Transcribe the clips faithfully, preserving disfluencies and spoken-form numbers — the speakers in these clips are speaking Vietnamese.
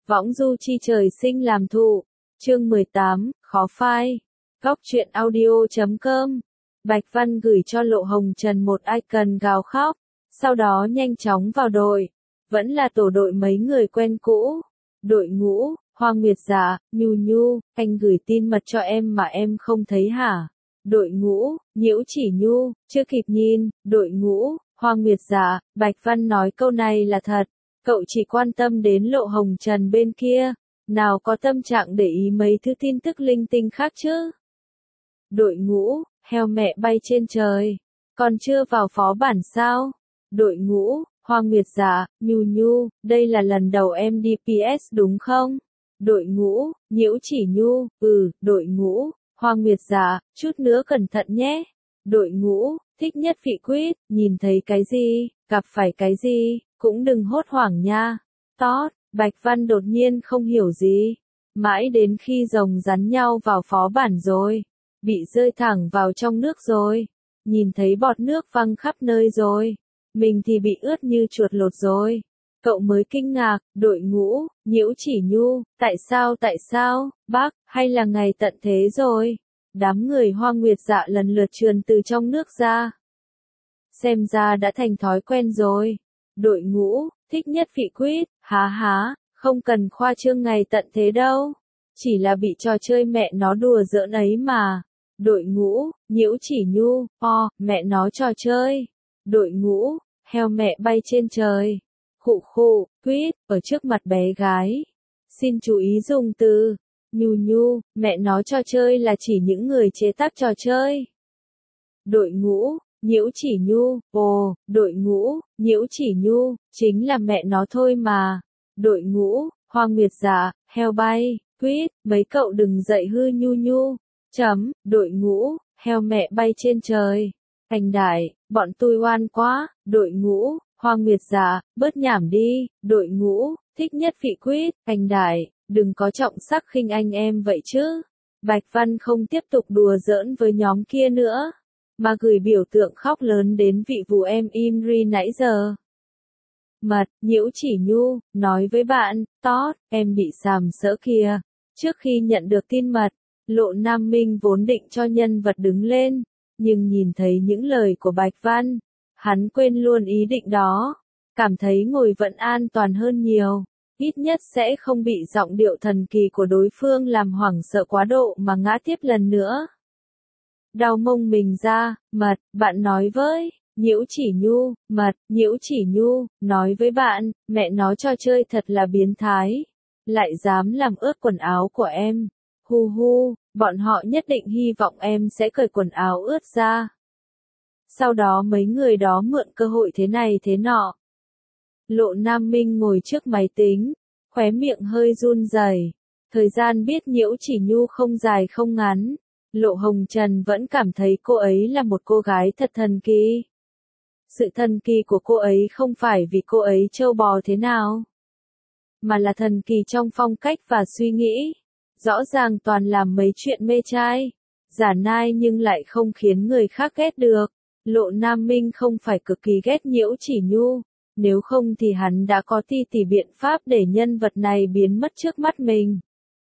Võng du chi trời sinh làm thụ. Chương mười tám, khó phai. Góc truyện audio chấm com. Bạch Văn gửi cho Lộ Hồng Trần một icon gào khóc, sau đó nhanh chóng vào đội. Vẫn là tổ đội mấy người quen cũ. Đội ngũ, Hoa Nguyệt Dạ, Nhu Nhu, anh gửi tin mật cho em mà em không thấy hả? Đội ngũ, Nhiễu Chỉ Nhu, chưa kịp nhìn. Đội ngũ, Hoa Nguyệt Dạ, Bạch Văn nói câu này là thật. Cậu chỉ quan tâm đến Lộ Hồng Trần bên kia, nào có tâm trạng để ý mấy thứ tin tức linh tinh khác chứ? Đội ngũ, heo mẹ bay trên trời, còn chưa vào phó bản sao? Đội ngũ, Hoa Nguyệt Dạ, Nhu Nhu, đây là lần đầu em đi pê ét đúng không? Đội ngũ, Nhiễu Chỉ Nhu, ừ. Đội ngũ, Hoa Nguyệt Dạ, chút nữa cẩn thận nhé. Đội ngũ, Thích Nhất Vị Quýt, nhìn thấy cái gì, gặp phải cái gì, cũng đừng hốt hoảng nha. Tót, Bạch Văn đột nhiên không hiểu gì. Mãi đến khi rồng rắn nhau vào phó bản rồi, bị rơi thẳng vào trong nước rồi, nhìn thấy bọt nước văng khắp nơi rồi, mình thì bị ướt như chuột lột rồi. Cậu mới kinh ngạc. Đội ngũ, Nhiễu Chỉ Nhu, tại sao tại sao, bác, hay là ngày tận thế rồi? Đám người Hoa Nguyệt Dạ lần lượt trườn từ trong nước ra. Xem ra đã thành thói quen rồi. Đội ngũ, Thích Nhất Vị Quýt, há há, không cần khoa trương ngày tận thế đâu. Chỉ là bị trò chơi mẹ nó đùa giỡn ấy mà. Đội ngũ, Nhiễu Chỉ Nhu, o, mẹ nó trò chơi. Đội ngũ, heo mẹ bay trên trời. Khụ khụ, Quýt, ở trước mặt bé gái. Xin chú ý dùng từ. Nhu Nhu, mẹ nó trò chơi là chỉ những người chế tác trò chơi. Đội ngũ, Nhiễu Chỉ Nhu, ồ, đội ngũ, Nhiễu Chỉ Nhu, chính là mẹ nó thôi mà. Đội ngũ, Hoa Nguyệt Dạ, heo bay, Quýt, mấy cậu đừng dậy hư Nhu Nhu. Chấm, đội ngũ, heo mẹ bay trên trời. Thành đại, bọn tôi oan quá. Đội ngũ, Hoa Nguyệt Dạ, bớt nhảm đi. Đội ngũ, Thích Nhất Vị Quýt, thành đại, đừng có trọng sắc khinh anh em vậy chứ. Bạch Văn không tiếp tục đùa giỡn với nhóm kia nữa, mà gửi biểu tượng khóc lớn đến vị vù em Imri nãy giờ. Mật, Nhiễu Chỉ Nhu, nói với bạn, Tót, em bị sàm sỡ kìa. Trước khi nhận được tin mật, Lộ Nam Minh vốn định cho nhân vật đứng lên, nhưng nhìn thấy những lời của Bạch Văn, hắn quên luôn ý định đó, cảm thấy ngồi vẫn an toàn hơn nhiều. Ít nhất sẽ không bị giọng điệu thần kỳ của đối phương làm hoảng sợ quá độ mà ngã tiếp lần nữa. Đau mông mình ra. Mật, bạn nói với, Nhiễu Chỉ Nhu, Mật, Nhiễu Chỉ Nhu, nói với bạn, mẹ nó trò chơi thật là biến thái. Lại dám làm ướt quần áo của em. Hu hu, bọn họ nhất định hy vọng em sẽ cởi quần áo ướt ra. Sau đó mấy người đó mượn cơ hội thế này thế nọ. Lộ Nam Minh ngồi trước máy tính, khóe miệng hơi run rẩy. Thời gian biết Nhiễu Chỉ Nhu không dài không ngắn, Lộ Hồng Trần vẫn cảm thấy cô ấy là một cô gái thật thần kỳ. Sự thần kỳ của cô ấy không phải vì cô ấy trâu bò thế nào, mà là thần kỳ trong phong cách và suy nghĩ. Rõ ràng toàn làm mấy chuyện mê trai, giả nai nhưng lại không khiến người khác ghét được. Lộ Nam Minh không phải cực kỳ ghét Nhiễu Chỉ Nhu, nếu không thì hắn đã có ti tỉ biện pháp để nhân vật này biến mất trước mắt mình.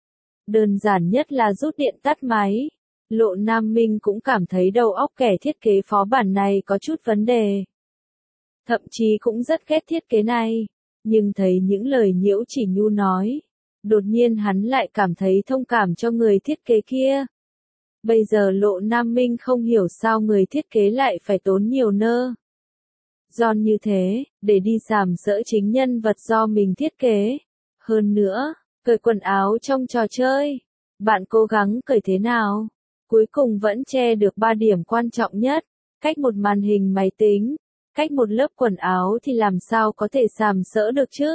Đơn giản nhất là rút điện tắt máy. Lộ Nam Minh cũng cảm thấy đầu óc kẻ thiết kế phó bản này có chút vấn đề. Thậm chí cũng rất ghét thiết kế này, nhưng thấy những lời Nhiễu Chỉ Nhu nói, đột nhiên hắn lại cảm thấy thông cảm cho người thiết kế kia. Bây giờ Lộ Nam Minh không hiểu sao người thiết kế lại phải tốn nhiều nơ giòn như thế, để đi sàm sỡ chính nhân vật do mình thiết kế. Hơn nữa, cởi quần áo trong trò chơi, bạn cố gắng cởi thế nào, cuối cùng vẫn che được ba điểm quan trọng nhất, cách một màn hình máy tính, cách một lớp quần áo thì làm sao có thể sàm sỡ được chứ?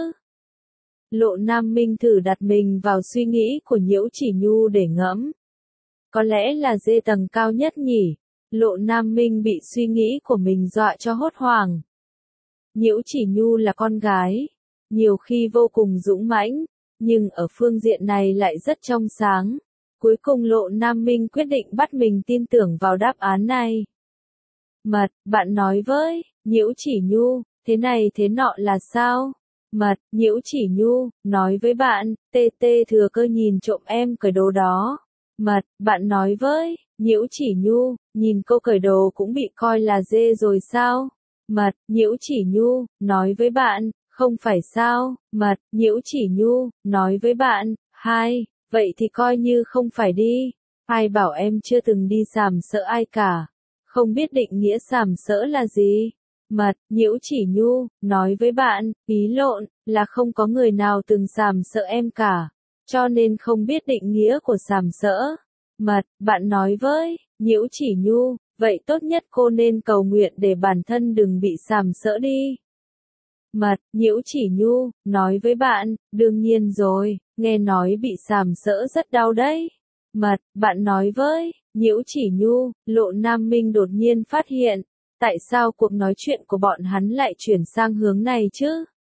Lộ Nam Minh thử đặt mình vào suy nghĩ của Nhiễu Chỉ Nhu để ngẫm. Có lẽ là dê tầng cao nhất nhỉ? Lộ Nam Minh bị suy nghĩ của mình dọa cho hốt hoảng. Nhiễu Chỉ Nhu là con gái, nhiều khi vô cùng dũng mãnh, nhưng ở phương diện này lại rất trong sáng. Cuối cùng Lộ Nam Minh quyết định bắt mình tin tưởng vào đáp án này. Mật, bạn nói với, Nhiễu Chỉ Nhu, thế này thế nọ là sao? Mật, Nhiễu Chỉ Nhu, nói với bạn, tê tê thừa cơ nhìn trộm em cởi đồ đó. Mật, bạn nói với, Nhiễu Chỉ Nhu, nhìn cô cởi đồ cũng bị coi là dê rồi sao? Mật, Nhiễu Chỉ Nhu, nói với bạn, không phải sao? Mật, Nhiễu Chỉ Nhu, nói với bạn, hai, vậy thì coi như không phải đi. Ai bảo em chưa từng đi sàm sỡ ai cả. Không biết định nghĩa sàm sỡ là gì? Mật, Nhiễu Chỉ Nhu, nói với bạn, ý lộn, là không có người nào từng sàm sỡ em cả. Cho nên không biết định nghĩa của sàm sỡ. Mật, bạn nói với, Nhiễu Chỉ Nhu, vậy tốt nhất cô nên cầu nguyện để bản thân đừng bị sàm sỡ đi. Mật, Nhiễu Chỉ Nhu, nói với bạn, đương nhiên rồi, nghe nói bị sàm sỡ rất đau đấy. Mật, bạn nói với, Nhiễu Chỉ Nhu, Lộ Nam Minh đột nhiên phát hiện, tại sao cuộc nói chuyện của bọn hắn lại chuyển sang hướng này chứ?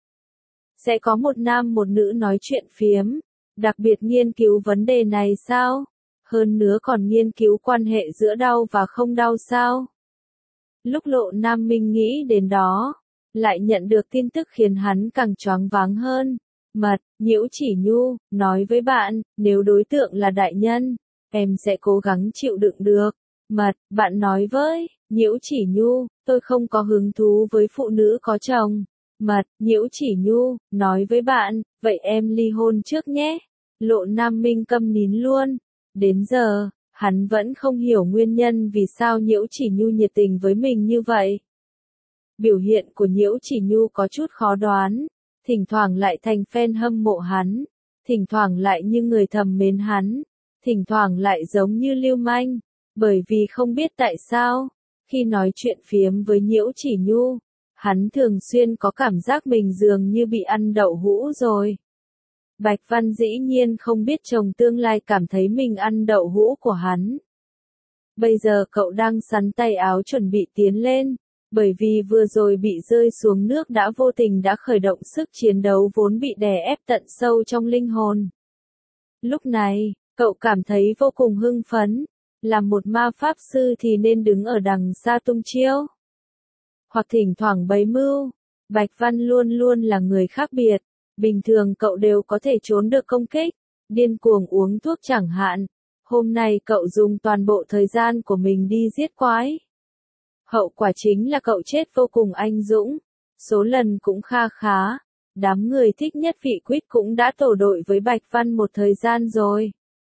Sẽ có một nam một nữ nói chuyện phiếm, đặc biệt nghiên cứu vấn đề này sao? Hơn nữa còn nghiên cứu quan hệ giữa đau và không đau sao? Lúc Lộ Nam Minh nghĩ đến đó, lại nhận được tin tức khiến hắn càng choáng váng hơn. Mật, Nhiễu Chỉ Nhu, nói với bạn, nếu đối tượng là đại nhân, em sẽ cố gắng chịu đựng được. Mật, bạn nói với, Nhiễu Chỉ Nhu, tôi không có hứng thú với phụ nữ có chồng. Mật, Nhiễu Chỉ Nhu, nói với bạn, vậy em ly hôn trước nhé. Lộ Nam Minh câm nín luôn. Đến giờ, hắn vẫn không hiểu nguyên nhân vì sao Nhiễu Chỉ Nhu nhiệt tình với mình như vậy. Biểu hiện của Nhiễu Chỉ Nhu có chút khó đoán, thỉnh thoảng lại thành fan hâm mộ hắn, thỉnh thoảng lại như người thầm mến hắn, thỉnh thoảng lại giống như lưu manh, bởi vì không biết tại sao, khi nói chuyện phiếm với Nhiễu Chỉ Nhu, hắn thường xuyên có cảm giác mình dường như bị ăn đậu hũ rồi. Bạch Văn dĩ nhiên không biết chồng tương lai cảm thấy mình ăn đậu hũ của hắn. Bây giờ cậu đang sắn tay áo chuẩn bị tiến lên, bởi vì vừa rồi bị rơi xuống nước đã vô tình đã khởi động sức chiến đấu vốn bị đè ép tận sâu trong linh hồn. Lúc này, cậu cảm thấy vô cùng hưng phấn, làm một ma pháp sư thì nên đứng ở đằng xa tung chiêu, hoặc thỉnh thoảng bày mưu. Bạch Văn luôn luôn là người khác biệt, bình thường cậu đều có thể trốn được công kích, điên cuồng uống thuốc chẳng hạn. Hôm nay cậu dùng toàn bộ thời gian của mình đi giết quái. Hậu quả chính là cậu chết vô cùng anh dũng, số lần cũng kha khá. Đám người thích nhất vị quýt cũng đã tổ đội với Bạch Văn một thời gian rồi.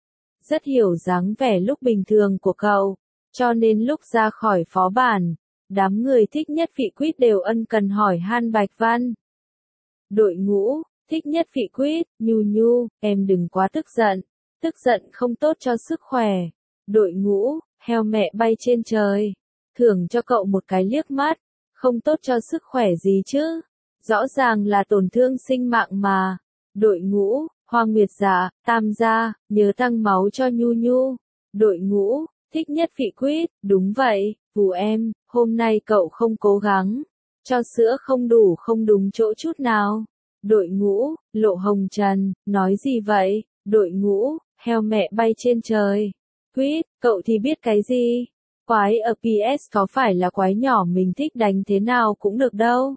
Rất hiểu dáng vẻ lúc bình thường của cậu, cho nên lúc ra khỏi phó bản, đám người thích nhất vị quýt đều ân cần hỏi han Bạch Văn. Đội ngũ, thích nhất vị quýt, Nhu Nhu, em đừng quá tức giận, tức giận không tốt cho sức khỏe. Đội ngũ, heo mẹ bay trên trời, thưởng cho cậu một cái liếc mắt, không tốt cho sức khỏe gì chứ, rõ ràng là tổn thương sinh mạng mà. Đội ngũ, Hoa Nguyệt Dạ, Tam gia, nhớ tăng máu cho Nhu Nhu. Đội ngũ, thích nhất vị quýt, đúng vậy, Vù em, hôm nay cậu không cố gắng, cho sữa không đủ không đúng chỗ chút nào. Đội ngũ, Lộ Hồng Trần, nói gì vậy? Đội ngũ, heo mẹ bay trên trời. Quýt, cậu thì biết cái gì? Quái ở pê ét có phải là quái nhỏ mình thích đánh thế nào cũng được đâu.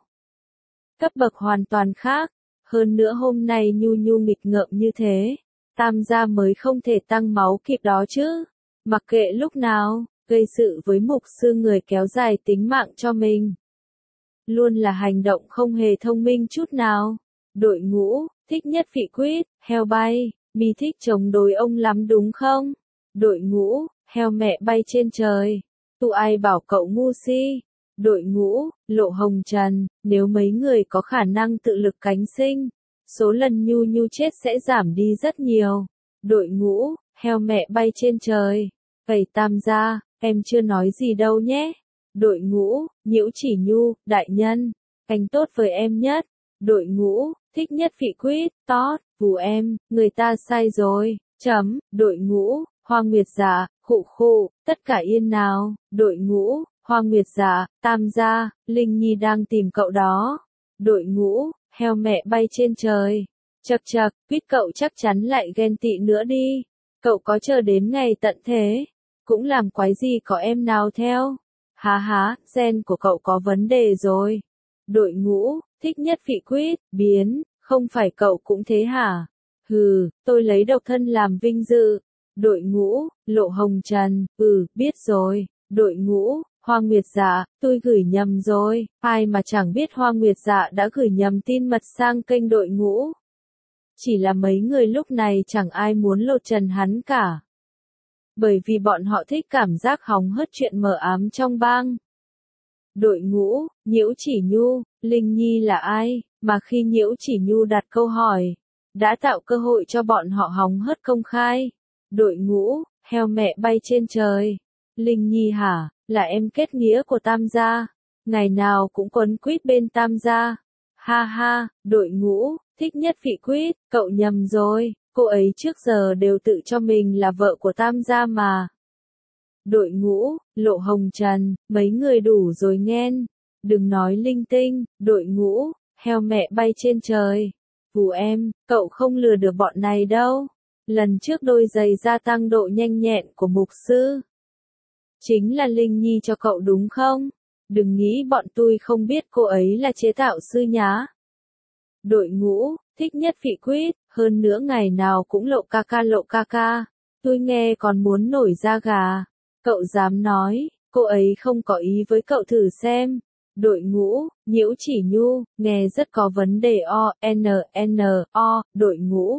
Cấp bậc hoàn toàn khác. Hơn nữa hôm nay Nhu Nhu nghịch ngợm như thế, Tam gia mới không thể tăng máu kịp đó chứ. Mặc kệ lúc nào, gây sự với mục sư người kéo dài tính mạng cho mình. Luôn là hành động không hề thông minh chút nào. Đội ngũ, thích nhất vị quýt, heo bay, mi thích chống đối ông lắm đúng không? Đội ngũ, heo mẹ bay trên trời, tụ ai bảo cậu ngu si? Đội ngũ, Lộ Hồng Trần, nếu mấy người có khả năng tự lực cánh sinh, số lần Nhu Nhu chết sẽ giảm đi rất nhiều. Đội ngũ, heo mẹ bay trên trời, vậy Tam gia, em chưa nói gì đâu nhé. Đội ngũ, Nhiễu Chỉ Nhu, đại nhân, anh tốt với em nhất. Đội ngũ, thích nhất vị quýt, tót, Vù em, người ta sai rồi, chấm. Đội ngũ, Hoa Nguyệt Dạ, khụ khụ, tất cả yên nào. Đội ngũ, Hoa Nguyệt Dạ, Tam gia, Linh Nhi đang tìm cậu đó. Đội ngũ, heo mẹ bay trên trời. Chậc chậc, quýt cậu chắc chắn lại ghen tị nữa đi. Cậu có chờ đến ngày tận thế, cũng làm quái gì có em nào theo. Há há, gen của cậu có vấn đề rồi. Đội ngũ, thích nhất vị quýt, biến, không phải cậu cũng thế hả? Hừ, tôi lấy độc thân làm vinh dự. Đội ngũ, Lộ Hồng Trần, ừ, biết rồi. Đội ngũ, Hoa Nguyệt Dạ, tôi gửi nhầm rồi, ai mà chẳng biết Hoa Nguyệt Dạ đã gửi nhầm tin mật sang kênh đội ngũ. Chỉ là mấy người lúc này chẳng ai muốn lột trần hắn cả. Bởi vì bọn họ thích cảm giác hóng hớt chuyện mờ ám trong bang. Đội ngũ, Nhiễu Chỉ Nhu, Linh Nhi là ai, mà khi Nhiễu Chỉ Nhu đặt câu hỏi, đã tạo cơ hội cho bọn họ hóng hớt công khai. Đội ngũ, heo mẹ bay trên trời. Linh Nhi hả, là em kết nghĩa của Tam gia, ngày nào cũng quấn quýt bên Tam gia. Ha ha, đội ngũ, thích nhất vị quýt, cậu nhầm rồi, cô ấy trước giờ đều tự cho mình là vợ của Tam gia mà. Đội ngũ, Lộ Hồng Trần, mấy người đủ rồi nghen, đừng nói linh tinh. Đội ngũ, heo mẹ bay trên trời. Vù em, cậu không lừa được bọn này đâu. Lần trước đôi giày gia tăng độ nhanh nhẹn của mục sư. Chính là Linh Nhi cho cậu đúng không? Đừng nghĩ bọn tôi không biết cô ấy là chế tạo sư nhá. Đội ngũ, thích nhất vị quýt, hơn nữa ngày nào cũng lộ ca ca lộ ca ca. Tôi nghe còn muốn nổi da gà. Cậu dám nói, cô ấy không có ý với cậu thử xem. Đội ngũ, Nhiễu Chỉ Nhu, nghe rất có vấn đề o, n, n, o, đội ngũ.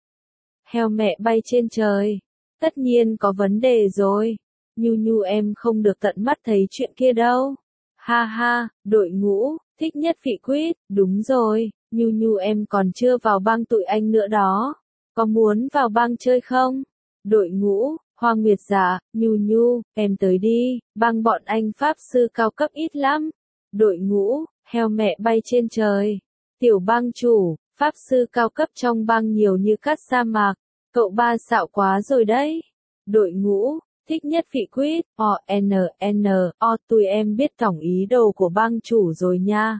Heo mẹ bay trên trời. Tất nhiên có vấn đề rồi. Nhu Nhu em không được tận mắt thấy chuyện kia đâu. Ha ha, đội ngũ, thích nhất vị quýt, đúng rồi, Nhu Nhu em còn chưa vào bang tụi anh nữa đó. Có muốn vào bang chơi không? Đội ngũ, Hoa Nguyệt Dạ, Nhu Nhu, em tới đi, bang bọn anh pháp sư cao cấp ít lắm. Đội ngũ, heo mẹ bay trên trời. Tiểu bang chủ, pháp sư cao cấp trong bang nhiều như cát sa mạc. Cậu ba xạo quá rồi đấy. Đội ngũ, thích nhất vị quýt, o, n, n, o, tụi em biết tổng ý đồ của bang chủ rồi nha.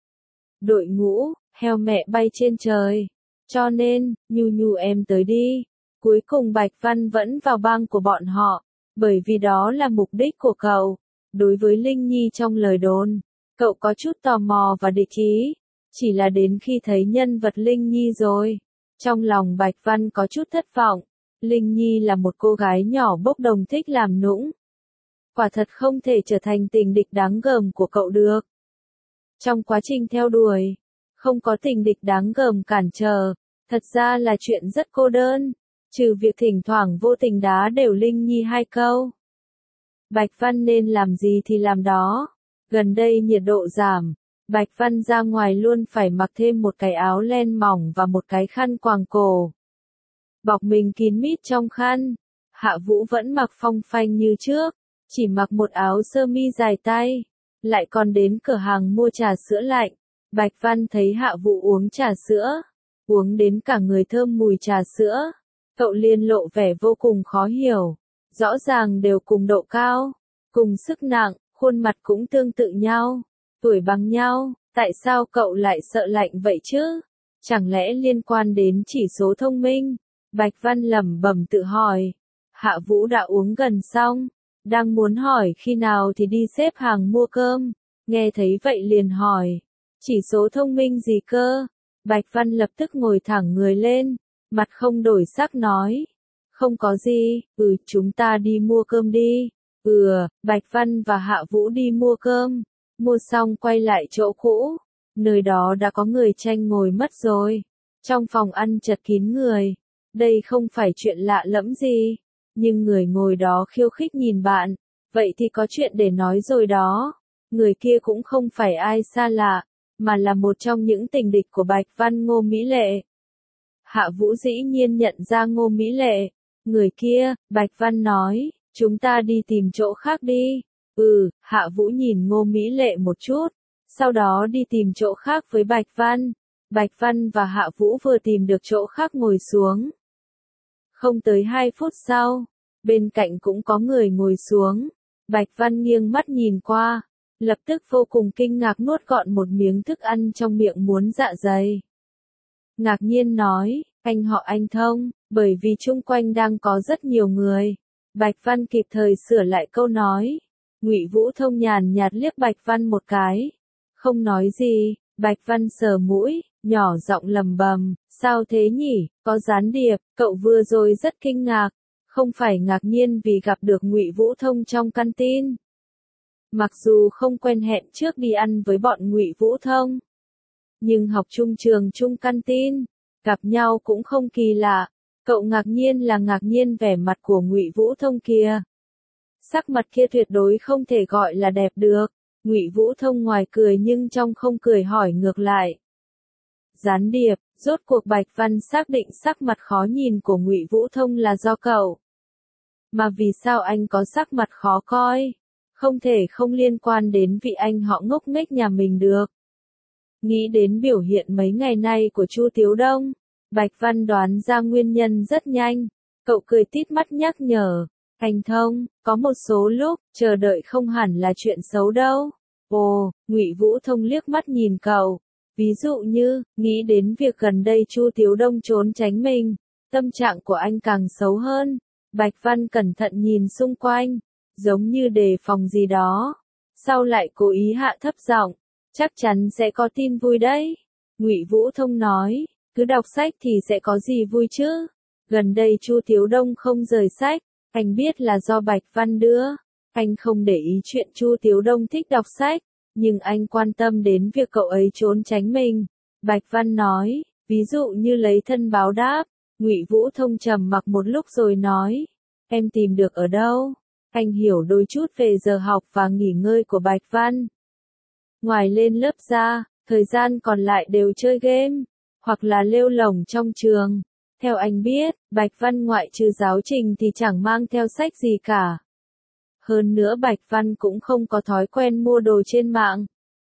Đội ngũ, heo mẹ bay trên trời. Cho nên, Nhu Nhu em tới đi. Cuối cùng Bạch Văn vẫn vào bang của bọn họ, bởi vì đó là mục đích của cậu. Đối với Linh Nhi trong lời đồn, cậu có chút tò mò và địch ý, chỉ là đến khi thấy nhân vật Linh Nhi rồi, trong lòng Bạch Văn có chút thất vọng. Linh Nhi là một cô gái nhỏ bốc đồng thích làm nũng. Quả thật không thể trở thành tình địch đáng gờm của cậu được. Trong quá trình theo đuổi, không có tình địch đáng gờm cản trở, thật ra là chuyện rất cô đơn, trừ việc thỉnh thoảng vô tình đá đều Linh Nhi hai câu. Bạch Văn nên làm gì thì làm đó. Gần đây nhiệt độ giảm, Bạch Văn ra ngoài luôn phải mặc thêm một cái áo len mỏng và một cái khăn quàng cổ. Bọc mình kín mít trong khăn. Hạ Vũ vẫn mặc phong phanh như trước, chỉ mặc một áo sơ mi dài tay, lại còn đến cửa hàng mua trà sữa lạnh. Bạch Văn thấy Hạ Vũ uống trà sữa, uống đến cả người thơm mùi trà sữa. Cậu liền lộ vẻ vô cùng khó hiểu. Rõ ràng đều cùng độ cao, cùng sức nặng, khuôn mặt cũng tương tự nhau, tuổi bằng nhau, tại sao cậu lại sợ lạnh vậy chứ? Chẳng lẽ liên quan đến chỉ số thông minh? Bạch Văn lẩm bẩm tự hỏi. Hạ Vũ đã uống gần xong, đang muốn hỏi khi nào thì đi xếp hàng mua cơm, nghe thấy vậy liền hỏi, chỉ số thông minh gì cơ? Bạch Văn lập tức ngồi thẳng người lên, mặt không đổi sắc nói, không có gì, ừ, chúng ta đi mua cơm đi. Ừ, Bạch Văn và Hạ Vũ đi mua cơm, mua xong quay lại chỗ cũ, nơi đó đã có người tranh ngồi mất rồi. Trong phòng ăn chật kín người, đây không phải chuyện lạ lẫm gì, nhưng người ngồi đó khiêu khích nhìn bạn, vậy thì có chuyện để nói rồi đó. Người kia cũng không phải ai xa lạ, mà là một trong những tình địch của Bạch Văn, Ngô Mỹ Lệ. Hạ Vũ dĩ nhiên nhận ra Ngô Mỹ Lệ. Người kia, Bạch Văn nói, chúng ta đi tìm chỗ khác đi. Ừ, Hạ Vũ nhìn Ngô Mỹ Lệ một chút, sau đó đi tìm chỗ khác với Bạch Văn. Bạch Văn và Hạ Vũ vừa tìm được chỗ khác ngồi xuống. Không tới hai phút sau, bên cạnh cũng có người ngồi xuống. Bạch Văn nghiêng mắt nhìn qua, lập tức vô cùng kinh ngạc nuốt gọn một miếng thức ăn trong miệng muốn dạ dày. Ngạc nhiên nói, anh họ Anh Thông, bởi vì chung quanh đang có rất nhiều người. Bạch Văn kịp thời sửa lại câu nói. Ngụy Vũ Thông nhàn nhạt liếc Bạch Văn một cái, không nói gì, Bạch Văn sờ mũi, nhỏ giọng lầm bầm, sao thế nhỉ, có gián điệp, cậu vừa rồi rất kinh ngạc, không phải ngạc nhiên vì gặp được Ngụy Vũ Thông trong canteen. Mặc dù không quen hẹn trước đi ăn với bọn Ngụy Vũ Thông, nhưng học chung trường chung canteen, gặp nhau cũng không kỳ lạ. Cậu ngạc nhiên là ngạc nhiên vẻ mặt của Ngụy Vũ Thông kia. Sắc mặt kia tuyệt đối không thể gọi là đẹp được. Ngụy Vũ Thông ngoài cười nhưng trong không cười hỏi ngược lại. Gián điệp, rốt cuộc Bạch Văn xác định sắc mặt khó nhìn của Ngụy Vũ Thông là do cậu. Mà vì sao anh có sắc mặt khó coi? Không thể không liên quan đến vị anh họ ngốc nghếch nhà mình được. Nghĩ đến biểu hiện mấy ngày nay của Chu Tiếu Đông, Bạch Văn đoán ra nguyên nhân rất nhanh. Cậu cười tít mắt nhắc nhở. Anh Thông, có một số lúc, chờ đợi không hẳn là chuyện xấu đâu. Ồ, Ngụy Vũ Thông liếc mắt nhìn cậu. Ví dụ như, nghĩ đến việc gần đây Chu Tiếu Đông trốn tránh mình, tâm trạng của anh càng xấu hơn. Bạch Văn cẩn thận nhìn xung quanh, giống như đề phòng gì đó. Sau lại cố ý hạ thấp giọng, chắc chắn sẽ có tin vui đấy. Ngụy Vũ Thông nói, cứ đọc sách thì sẽ có gì vui chứ. Gần đây Chu Tiếu Đông không rời sách, anh biết là do Bạch Văn đưa. Anh không để ý chuyện Chu Tiếu Đông thích đọc sách, nhưng anh quan tâm đến việc cậu ấy trốn tránh mình. Bạch Văn nói, ví dụ như lấy thân báo đáp. Ngụy Vũ Thông trầm mặc một lúc rồi nói, em tìm được ở đâu? Anh hiểu đôi chút về giờ học và nghỉ ngơi của Bạch Văn. Ngoài lên lớp ra, thời gian còn lại đều chơi game, hoặc là lêu lổng trong trường. Theo anh biết, Bạch Văn ngoại trừ giáo trình thì chẳng mang theo sách gì cả. Hơn nữa Bạch Văn cũng không có thói quen mua đồ trên mạng.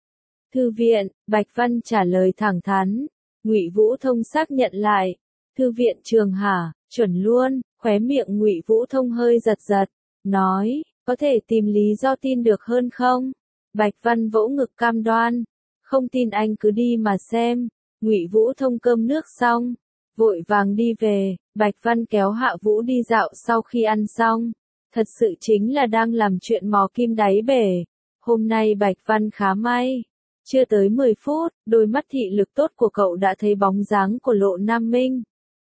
Thư viện, Bạch Văn trả lời thẳng thắn. Ngụy Vũ Thông xác nhận lại. Thư viện trường hả, chuẩn luôn, khóe miệng Ngụy Vũ Thông hơi giật giật. Nói, có thể tìm lý do tin được hơn không? Bạch Văn vỗ ngực cam đoan. Không tin anh cứ đi mà xem. Ngụy Vũ Thông cơm nước xong, vội vàng đi về. Bạch Văn kéo Hạ Vũ đi dạo sau khi ăn xong. Thật sự chính là đang làm chuyện mò kim đáy bể. Hôm nay Bạch Văn khá may. Chưa tới mười phút, đôi mắt thị lực tốt của cậu đã thấy bóng dáng của Lộ Nam Minh.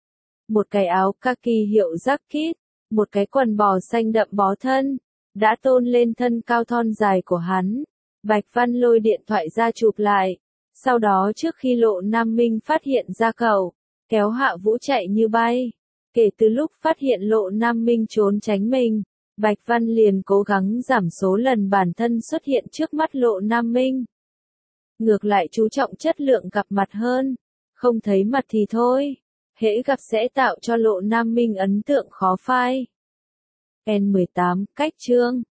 Một cái áo kaki hiệu jacket, một cái quần bò xanh đậm bó thân, đã tôn lên thân cao thon dài của hắn. Bạch Văn lôi điện thoại ra chụp lại. Sau đó trước khi Lộ Nam Minh phát hiện ra cậu, kéo Hạ Vũ chạy như bay. Kể từ lúc phát hiện Lộ Nam Minh trốn tránh mình, Bạch Văn liền cố gắng giảm số lần bản thân xuất hiện trước mắt Lộ Nam Minh. Ngược lại chú trọng chất lượng gặp mặt hơn. Không thấy mặt thì thôi. Hễ gặp sẽ tạo cho Lộ Nam Minh ấn tượng khó phai. N mười tám, cách chương.